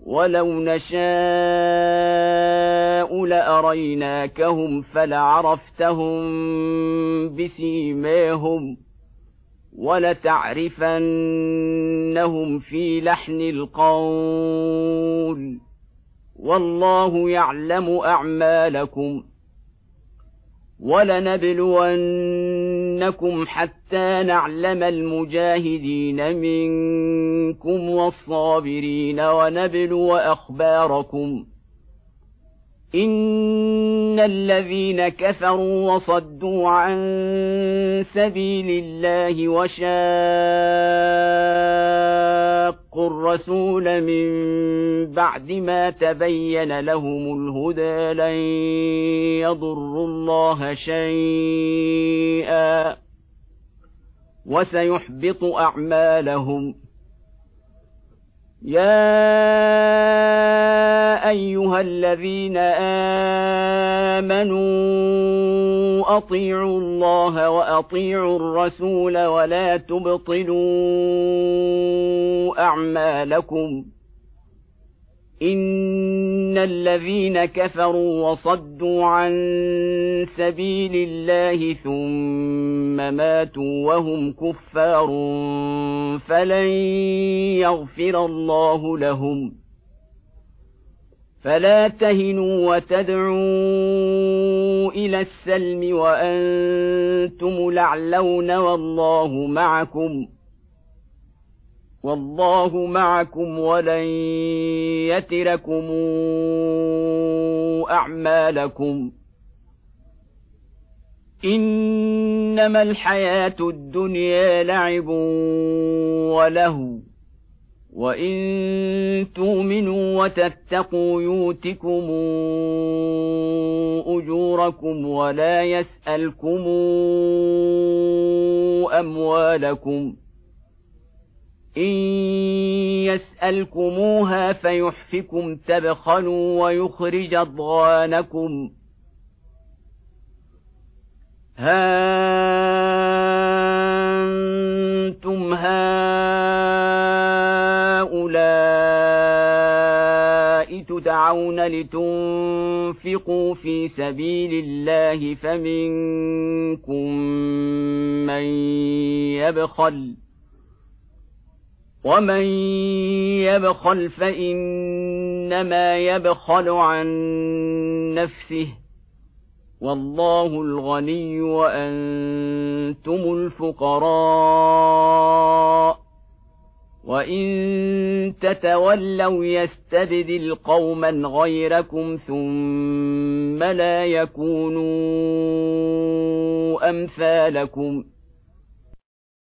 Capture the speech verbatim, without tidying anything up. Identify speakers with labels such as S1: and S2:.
S1: ولو نشاء لأريناكهم فلعرفتهم بسيماهم ولتعرفنهم في لحن القول والله يعلم أعمالكم ولنبلونكم حتى نعلم المجاهدين منكم والصابرين ونبلو أخباركم إن الذين كفروا وصدوا عن سبيل الله وشاقوا الرسول من بعد ما تبين لهم الهدى لن يضروا الله شيئا وسيحبط أعمالهم. يا أيها الذين آمنوا أطيعوا الله وأطيعوا الرسول ولا تبطلوا أعمالكم إن الذين كفروا وصدوا عن سبيل الله ثم ماتوا وهم كفار فلن يغفر الله لهم. فلا تهنوا وتدعوا إلى السلم وأنتم الأعلون والله معكم والله معكم ولن يتركم أعمالكم. إنما الحياة الدنيا لعب ولهو وإن تؤمنوا وتتقوا يؤتكم أجوركم ولا يسألكم أموالكم إن يسألكموها فيحفكم تبخلوا ويخرج أضغانكم. ها أنتم هؤلاء تدعون لتنفقوا في سبيل الله فمنكم من يبخل ومن يبخل فإنما يبخل عن نفسه والله الغني وأنتم الفقراء وإن تتولوا يستبدل قوما غيركم ثم لا يكونوا أمثالكم.